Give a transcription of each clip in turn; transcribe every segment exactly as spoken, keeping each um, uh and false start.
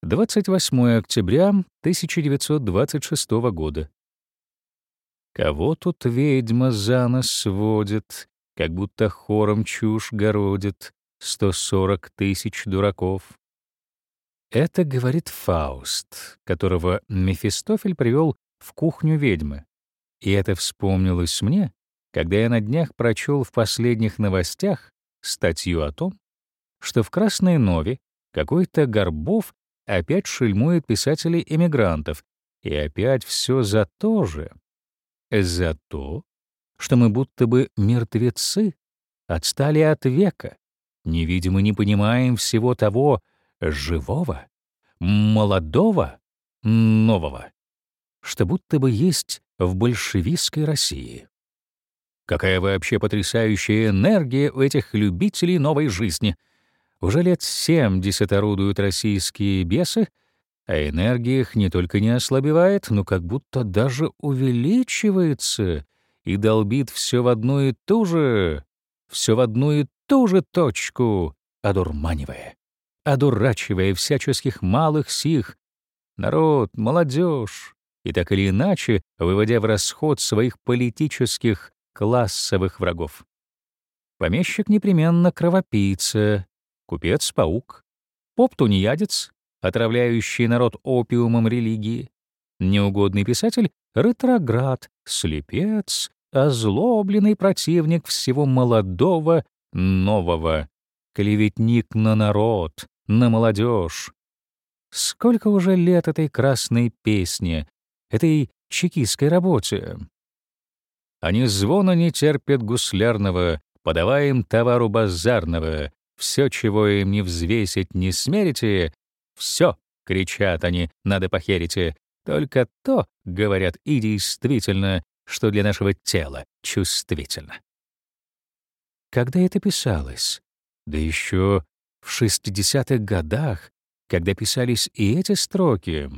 двадцать восьмое октября тысяча девятьсот двадцать шестого года. Кого тут ведьма за нос сводит, как будто хором чушь городит, сто сорок тысяч дураков. Это говорит Фауст, которого Мефистофель привел в кухню ведьмы. И это вспомнилось мне, когда я на днях прочел в последних новостях статью о том, что в Красной Нове какой-то Горбов опять шельмует писателей-эмигрантов, и опять все за то же. За то, что мы будто бы мертвецы, отстали от века, не видим и не понимаем всего того живого, молодого, нового, что будто бы есть в большевистской России. Какая вообще потрясающая энергия у этих любителей новой жизни! Уже лет семьдесят орудуют российские бесы, а энергия их не только не ослабевает, но как будто даже увеличивается и долбит все в одну и ту же, все в одну и ту же точку, одурманивая, одурачивая всяческих малых сих, народ, молодежь, и так или иначе выводя в расход своих политических классовых врагов. Помещик непременно кровопийца, купец-паук, поп-тунеядец, отравляющий народ опиумом религии, неугодный писатель — ретроград, слепец, озлобленный противник всего молодого, нового, клеветник на народ, на молодежь. Сколько уже лет этой красной песне, этой чекистской работе? Они звона не терпят гуслярного, подавая им товару базарного. Все, чего им не взвесить, не смерите, все, кричат они, надо похерите. Только то, говорят, и действительно, что для нашего тела чувствительно. Когда это писалось? Да еще в шестидесятых годах, когда писались и эти строки.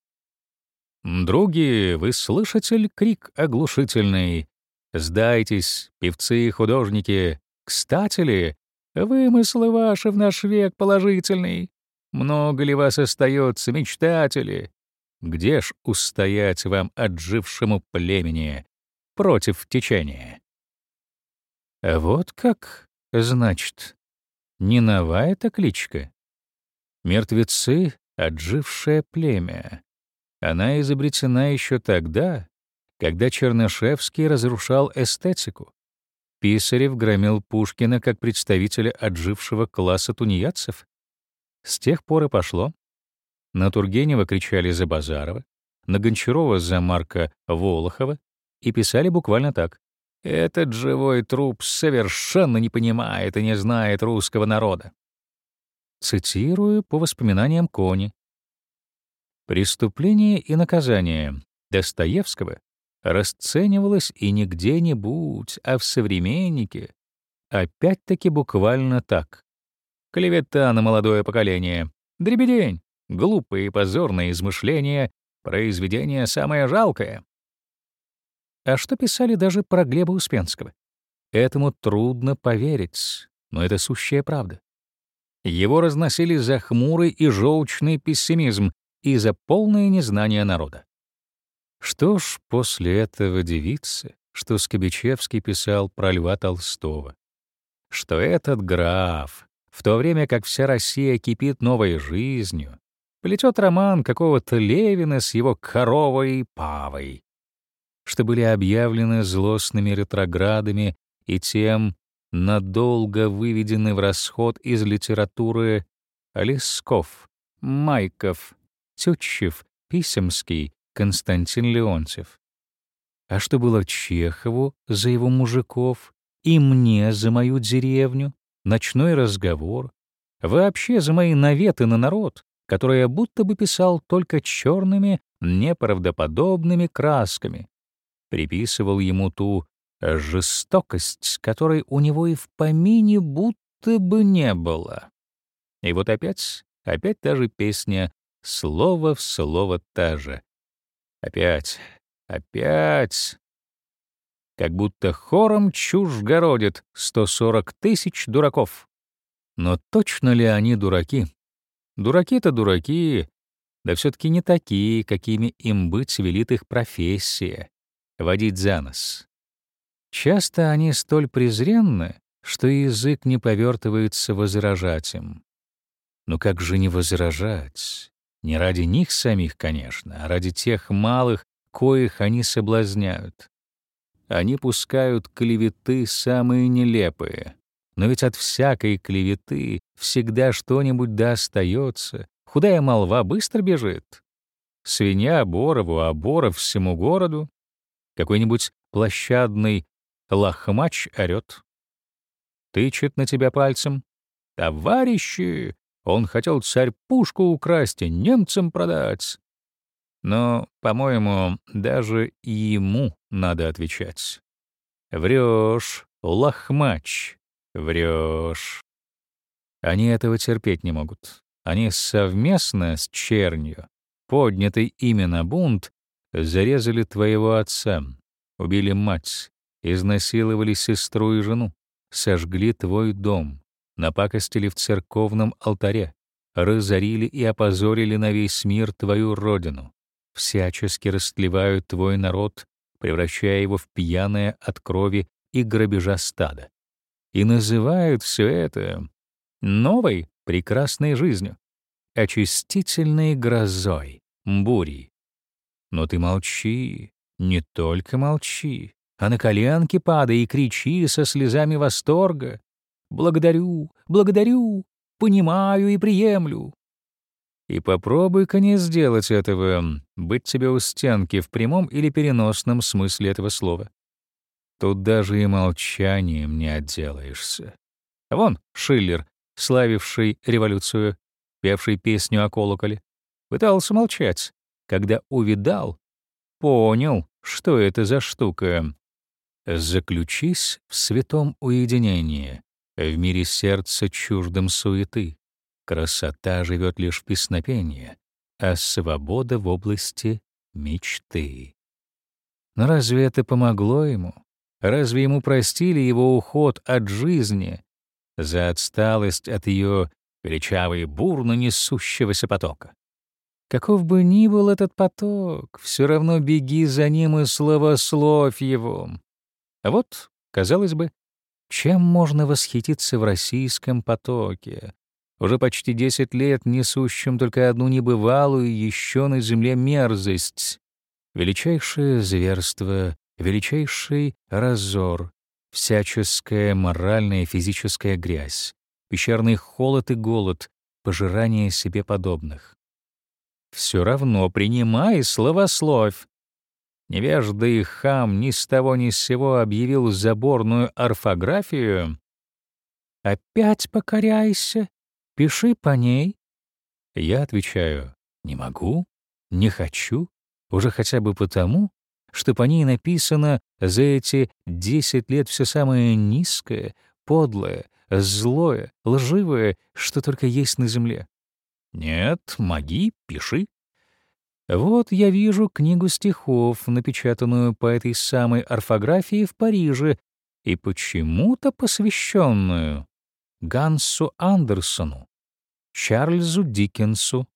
«Други, вы слышатель, крик оглушительный. Сдайтесь, певцы и художники, кстати ли, вымыслы ваши в наш век положительный. Много ли вас остается, мечтатели? Где ж устоять вам отжившему племени против течения?» А вот как, значит, не новая эта кличка. Мертвецы — отжившее племя. Она изобретена еще тогда, когда Чернышевский разрушал эстетику. Писарев громил Пушкина как представителя отжившего класса тунеядцев. С тех пор и пошло. На Тургенева кричали за Базарова, на Гончарова за Марка Волохова и писали буквально так: «Этот живой труп совершенно не понимает и не знает русского народа». Цитирую по воспоминаниям Кони. «Преступление и наказание» Достоевского расценивалось и не где-нибудь, а в «Современнике», опять-таки буквально так: клевета на молодое поколение, дребедень, глупые и позорные измышления, произведение самое жалкое. А что писали даже про Глеба Успенского? Этому трудно поверить, но это сущая правда. Его разносили за хмурый и желчный пессимизм и за полное незнание народа. Что ж, после этого дивиться, что Скобичевский писал про Льва Толстого, что этот граф, в то время как вся Россия кипит новой жизнью, плетет роман какого-то Левина с его коровой и павой, что были объявлены злостными ретроградами и тем надолго выведены в расход из литературы Лесков, Майков, Тютчев, Писемский, Константин Леонтьев. А что было Чехову за его мужиков и мне за мою деревню, ночной разговор, вообще за мои наветы на народ, которые я будто бы писал только черными, неправдоподобными красками, приписывал ему ту жестокость, которой у него и в помине будто бы не было. И вот опять, опять та же песня, слово в слово та же. Опять, опять. Как будто хором чушь городит сто сорок тысяч дураков. Но точно ли они дураки? Дураки-то дураки, да все-таки не такие, какими им быть велит их профессия — водить за нос. Часто они столь презренны, что язык не повертывается возражать им. Но как же не возражать? Не ради них самих, конечно, а ради тех малых, коих они соблазняют. Они пускают клеветы самые нелепые. Но ведь от всякой клеветы всегда что-нибудь да остается. Худая молва быстро бежит. Свинья Борову, а Боров всему городу. Какой-нибудь площадный лохмач орёт. Тычет на тебя пальцем. «Товарищи! Он хотел царь-пушку украсть и немцам продать!» Но, по-моему, даже и ему надо отвечать. «Врёшь, лохмач, врёшь!» Они этого терпеть не могут. Они совместно с чернью, поднятой ими на бунт, зарезали твоего отца, убили мать, изнасиловали сестру и жену, сожгли твой дом, напакостили в церковном алтаре, разорили и опозорили на весь мир твою родину, всячески растлевают твой народ, превращая его в пьяное от крови и грабежа стадо. И называют все это новой прекрасной жизнью, очистительной грозой, бурей. Но ты молчи, не только молчи, а на коленки падай и кричи со слезами восторга: «Благодарю, благодарю, понимаю и приемлю». И попробуй-ка не сделать этого, быть тебе у стенки в прямом или переносном смысле этого слова. Тут даже и молчанием не отделаешься. Вон Шиллер, славивший революцию, певший песню о колоколе, пытался молчать, когда увидал, понял, что это за штука. Заключись в святом уединении, в мире сердца чуждом суеты. Красота живет лишь в песнопении, а свобода в области мечты. Но разве это помогло ему? Разве ему простили его уход от жизни за отсталость от ее величавой бурно несущегося потока? Каков бы ни был этот поток, все равно беги за ним и славословь его. А вот, казалось бы, чем можно восхититься в российском потоке, уже почти десять лет несущем только одну небывалую еще на земле мерзость, величайшее зверство, величайший разор, всяческая моральная и физическая грязь, пещерный холод и голод, пожирание себе подобных. Все равно принимай славословь. Невежда и хам ни с того ни с сего объявил заборную орфографию. «Опять покоряйся, пиши по ней». Я отвечаю: «Не могу, не хочу, уже хотя бы потому, что по ней написано за эти десять лет все самое низкое, подлое, злое, лживое, что только есть на земле. Нет, моги, пиши». Вот я вижу книгу стихов, напечатанную по этой самой орфографии в Париже и почему-то посвященную Гансу Андерсону, Чарльзу Диккенсу.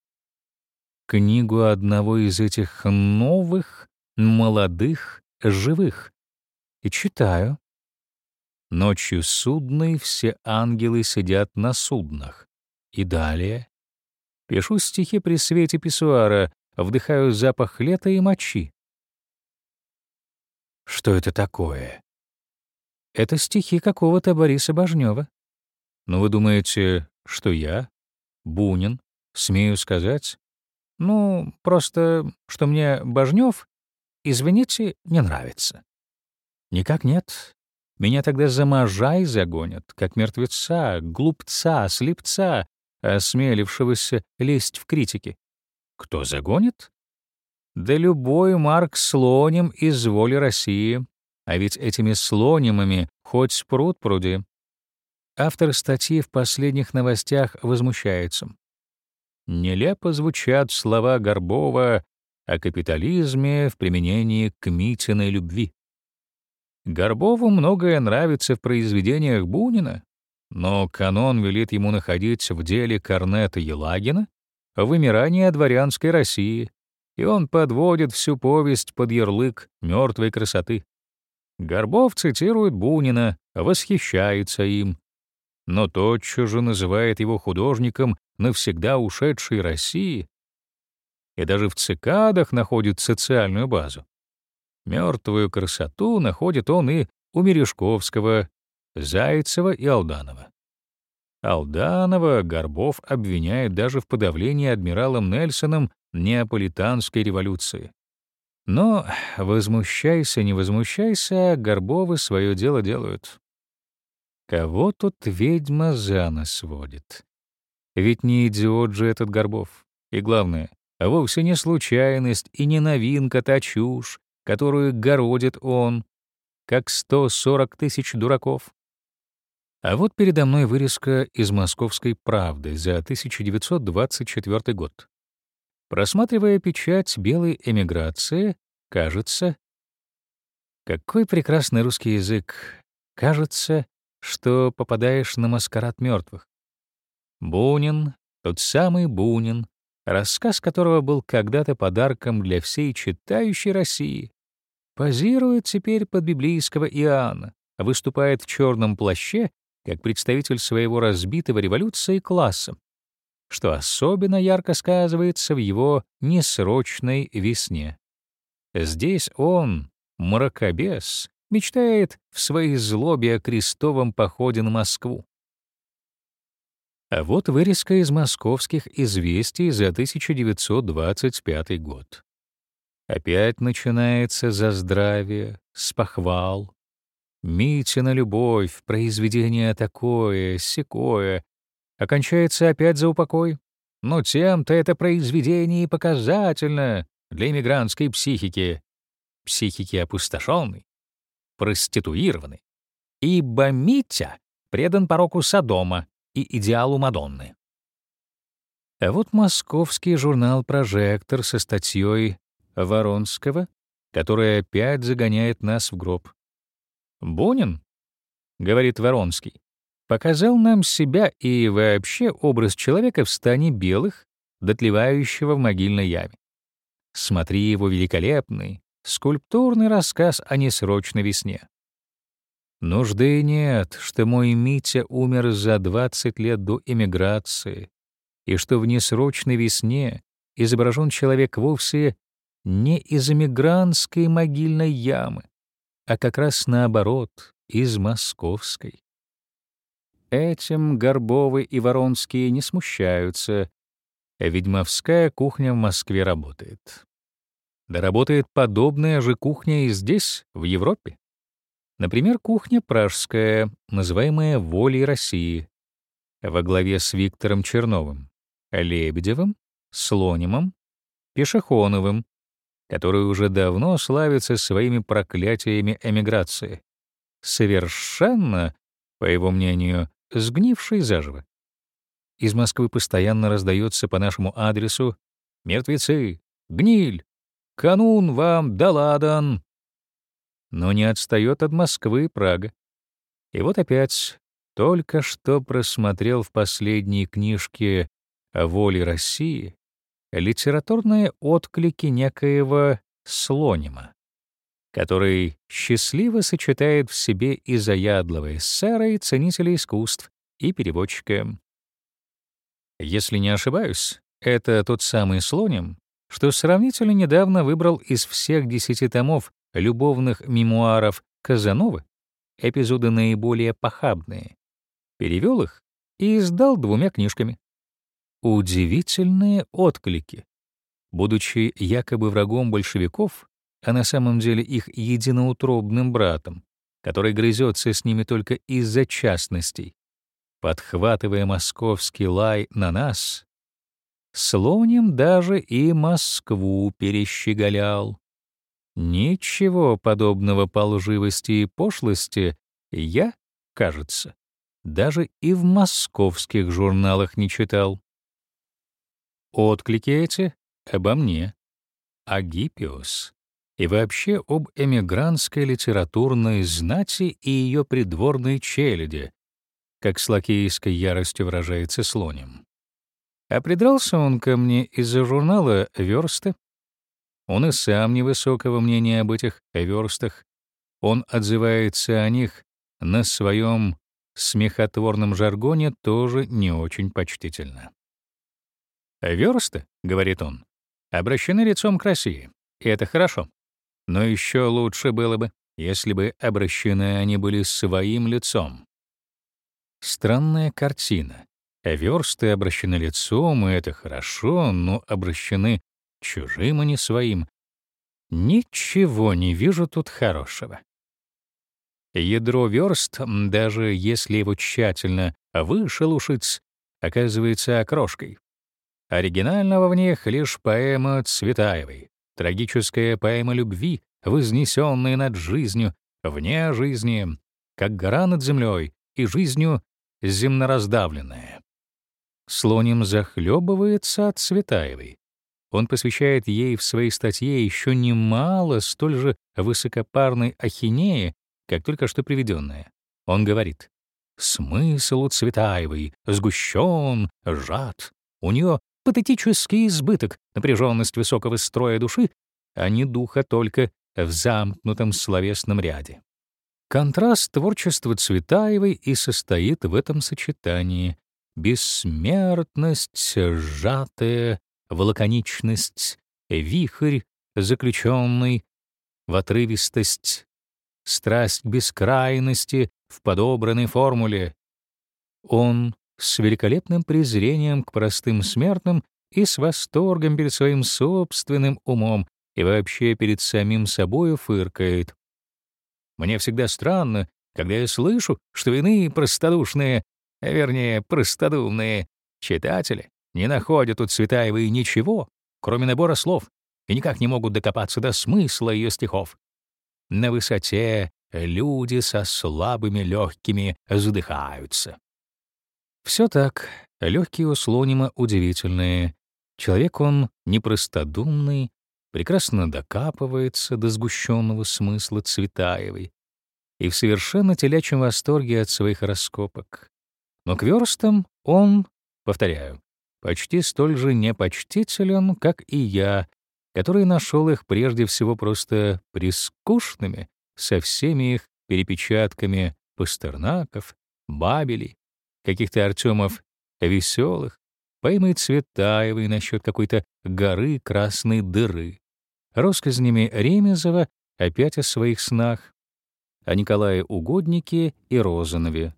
Книгу одного из этих новых, молодых, живых. И читаю. Ночью судной все ангелы сидят на суднах. И далее. Пишу стихи при свете писсуара, вдыхаю запах лета и мочи. Что это такое? Это стихи какого-то Бориса Бажнёва. Но вы думаете, что я, Бунин, смею сказать? Ну, просто, что мне Бажнёв, извините, не нравится. Никак нет. Меня тогда за можай загонят, как мертвеца, глупца, слепца, осмелившегося лезть в критики. Кто загонит? Да любой Марк Слоним из воли России. А ведь этими слонимами хоть пруд пруди. Автор статьи в последних новостях возмущается. Нелепо звучат слова Горбова о капитализме в применении к Митиной любви. Горбову многое нравится в произведениях Бунина, но канон велит ему находить в деле Корнета Елагина вымирания дворянской России, и он подводит всю повесть под ярлык мертвой красоты. Горбов цитирует Бунина, восхищается им, но тотчас же называет его художником навсегда ушедшей России и даже в цикадах находит социальную базу. Мертвую красоту находит он и у Мережковского, Зайцева и Алданова. Алданова Горбов обвиняет даже в подавлении адмиралом Нельсоном Неаполитанской революции. Но возмущайся, не возмущайся, Горбовы свое дело делают. Кого тут ведьма за нос водит? Ведь не идиот же этот Горбов. И главное, вовсе не случайность и не новинка та чушь, которую городит он, как сто сорок тысяч дураков. А вот передо мной вырезка из «Московской правды» за тысяча девятьсот двадцать четвёртый год. Просматривая печать белой эмиграции, кажется... Какой прекрасный русский язык! Кажется, что попадаешь на маскарад мертвых. Бунин, тот самый Бунин, рассказ которого был когда-то подарком для всей читающей России, позирует теперь под библейского Иоанна, выступает в черном плаще как представитель своего разбитого революцией класса, что особенно ярко сказывается в его несрочной весне. Здесь он, мракобес, мечтает в своей злобе о крестовом походе на Москву. А вот вырезка из «Московских известий» за тысяча девятьсот двадцать пятый год. Опять начинается за здравие, с похвал. Митина любовь, произведение такое, сякое, окончается опять за упокой. Но тем-то это произведение и показательно для эмигрантской психики, психики опустошенной, проституированной. Ибо Митя предан пороку Содома и идеалу Мадонны. А вот московский журнал «Прожектор» со статьей Воронского, которая опять загоняет нас в гроб. «Бунин, — говорит Воронский, — показал нам себя и вообще образ человека в стане белых, дотлевающего в могильной яме. Смотри его великолепный, скульптурный рассказ о несрочной весне. Нужды нет, что мой Митя умер за двадцать лет до эмиграции, и что в несрочной весне изображен человек вовсе не из эмигрантской могильной ямы, а как раз наоборот, из московской. Этим Горбовы и Воронские не смущаются. Ведьмовская кухня в Москве работает. Да работает подобная же кухня и здесь, в Европе. Например, кухня пражская, называемая «Волей России», во главе с Виктором Черновым, Лебедевым, Слонимом, Пешехоновым, который уже давно славится своими проклятиями эмиграции, совершенно, по его мнению, сгнивший заживо. Из Москвы постоянно раздается по нашему адресу «Мертвецы! Гниль! Канун вам да ладан!» Но не отстает от Москвы Прага. И вот опять, только что просмотрел в последней книжке о воле России литературные отклики некоего Слонима, который счастливо сочетает в себе и заядлого эсера, и ценителя искусств, и переводчика. Если не ошибаюсь, это тот самый Слоним, что сравнительно недавно выбрал из всех десяти томов любовных мемуаров Казановы эпизоды наиболее похабные, перевел их и издал двумя книжками. Удивительные отклики. Будучи якобы врагом большевиков, а на самом деле их единоутробным братом, который грызется с ними только из-за частностей, подхватывая московский лай на нас, Слоним даже и Москву перещеголял. Ничего подобного по лживости и пошлости я, кажется, даже и в московских журналах не читал. Отклики эти обо мне, о Гиппиус и вообще об эмигрантской литературной знати и ее придворной челяди, как с лакейской яростью выражается Слоним. А придрался он ко мне из-за журнала «Версты». Он и сам невысокого мнения об этих верстах. Он отзывается о них на своем смехотворном жаргоне тоже не очень почтительно. «Версты», — говорит он, — «обращены лицом к России, и это хорошо. Но еще лучше было бы, если бы обращены они были своим лицом». Странная картина. Версты обращены лицом, и это хорошо, но обращены чужим, а не своим. Ничего не вижу тут хорошего. Ядро верст, даже если его тщательно вышелушить, оказывается окрошкой. Оригинального в них лишь поэма Цветаевой, трагическая поэма любви, вознесенная над жизнью, вне жизни, как гора над землей, и жизнью земнораздавленная. Слоним захлебывается от Цветаевой. Он посвящает ей в своей статье еще немало столь же высокопарной ахинеи, как только что приведенная. Он говорит: «Смысл у Цветаевой сгущен, сжат. У нее патетический избыток, напряженность высокого строя души, а не духа только в замкнутом словесном ряде». Контраст творчества Цветаевой и состоит в этом сочетании: бессмертность, сжатая, в лаконичность, вихрь, заключенный в отрывистость, страсть к бескрайности в подобранной формуле. Он с великолепным презрением к простым смертным и с восторгом перед своим собственным умом и вообще перед самим собою фыркает. Мне всегда странно, когда я слышу, что иные простодушные, вернее, простодумные читатели не находят у Цветаевой ничего, кроме набора слов, и никак не могут докопаться до смысла ее стихов. На высоте люди со слабыми легкими задыхаются. Все так, легкие у Слонима удивительные. Человек он непростодумный, прекрасно докапывается до сгущенного смысла Цветаевой и в совершенно телячьем восторге от своих раскопок. Но к верстам он, повторяю, почти столь же непочтителен, как и я, который нашел их прежде всего просто прискучными со всеми их перепечатками Пастернаков, Бабелей, каких-то Артемов веселых, поэмой Цветаевой насчет какой-то горы красной дыры, россказнями Ремезова опять о своих снах, о Николае Угоднике и Розанове.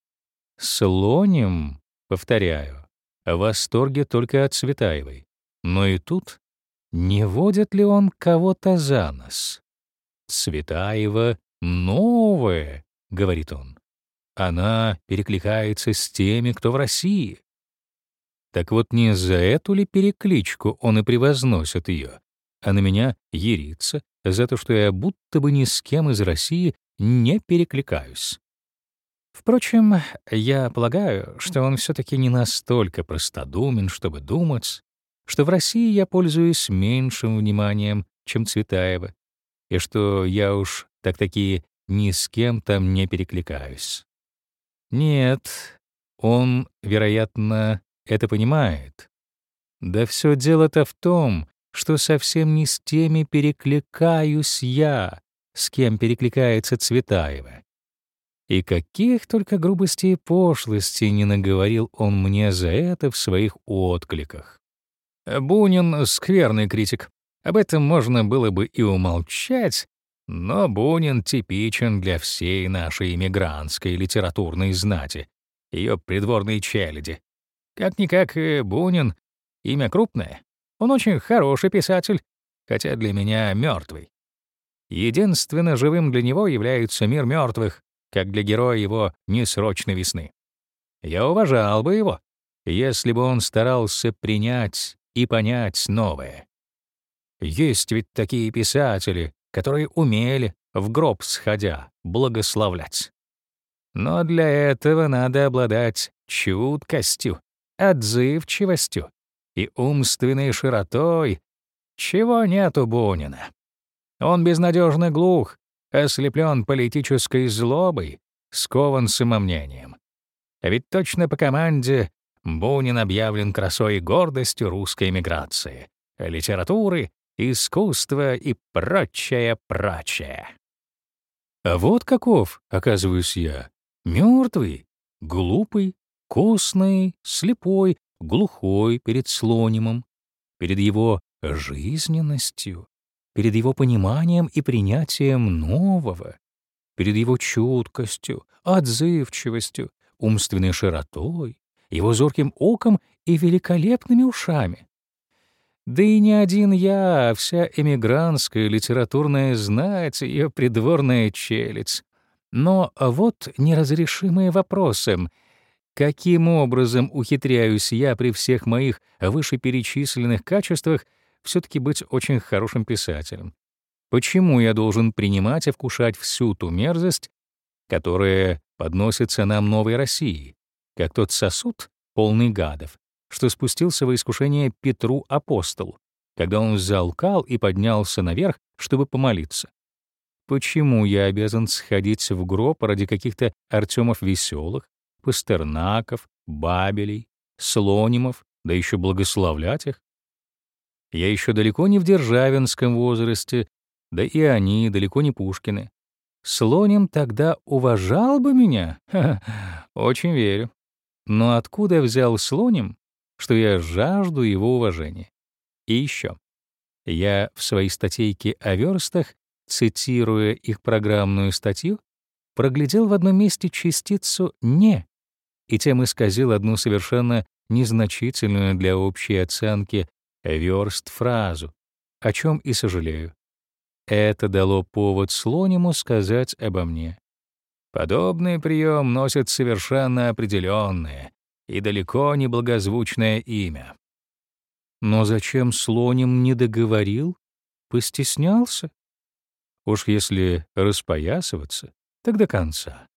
Слоним, повторяю, в восторге только от Цветаевой. Но и тут не водит ли он кого-то за нос? Цветаева новая, говорит он. Она перекликается с теми, кто в России. Так вот не за эту ли перекличку он и превозносит ее, а на меня ерится за то, что я будто бы ни с кем из России не перекликаюсь. Впрочем, я полагаю, что он все-таки не настолько простодумен, чтобы думать, что в России я пользуюсь меньшим вниманием, чем Цветаева, и что я уж так-таки ни с кем там не перекликаюсь. Нет, он, вероятно, это понимает. Да все дело-то в том, что совсем не с теми перекликаюсь я, с кем перекликается Цветаева. И каких только грубостей и пошлостей не наговорил он мне за это в своих откликах. Бунин — скверный критик. Об этом можно было бы и умолчать, но Бунин типичен для всей нашей эмигрантской литературной знати, ее придворной челяди. Как-никак Бунин — имя крупное. Он очень хороший писатель, хотя для меня мертвый. Единственно живым для него является мир мертвых, как для героя его «Несрочной весны». Я уважал бы его, если бы он старался принять и понять новое. Есть ведь такие писатели, которые умели, в гроб сходя, благословлять. Но для этого надо обладать чуткостью, отзывчивостью и умственной широтой, чего нет у Бунина. Он безнадежно глух, ослеплен политической злобой, скован самомнением. А ведь точно по команде Бунин объявлен красой и гордостью русской эмиграции, литературы, искусства и прочее, прочее. А вот каков, оказываюсь я, мертвый, глупый, костный, слепой, глухой перед Слонимом, перед его жизненностью, перед его пониманием и принятием нового, перед его чуткостью, отзывчивостью, умственной широтой, его зорким оком и великолепными ушами. Да и не один я, а вся эмигрантская литературная знать, ее придворная челядь. Но вот неразрешимые вопросы. Каким образом ухитряюсь я при всех моих вышеперечисленных качествах все-таки быть очень хорошим писателем? Почему я должен принимать и вкушать всю ту мерзость, которая подносится нам новой России, как тот сосуд, полный гадов, что спустился во искушение Петру апостол, когда он взял кал и поднялся наверх, чтобы помолиться? Почему я обязан сходить в гроб ради каких-то Артемов веселых, Пастернаков, Бабелей, Слонимов, да еще благословлять их? Я еще далеко не в державинском возрасте, да и они далеко не Пушкины. Слоним тогда уважал бы меня? Ха-ха, очень верю. Но откуда взял Слоним, что я жажду его уважения? И еще. Я в своей статейке о верстах, цитируя их программную статью, проглядел в одном месте частицу «не» и тем исказил одну совершенно незначительную для общей оценки верст фразу, о чем и сожалею. Это дало повод Слониму сказать обо мне. Подобный прием носит совершенно определенное и далеко не благозвучное имя. Но зачем Слоним не договорил? Постеснялся? Уж если распоясываться, так до конца.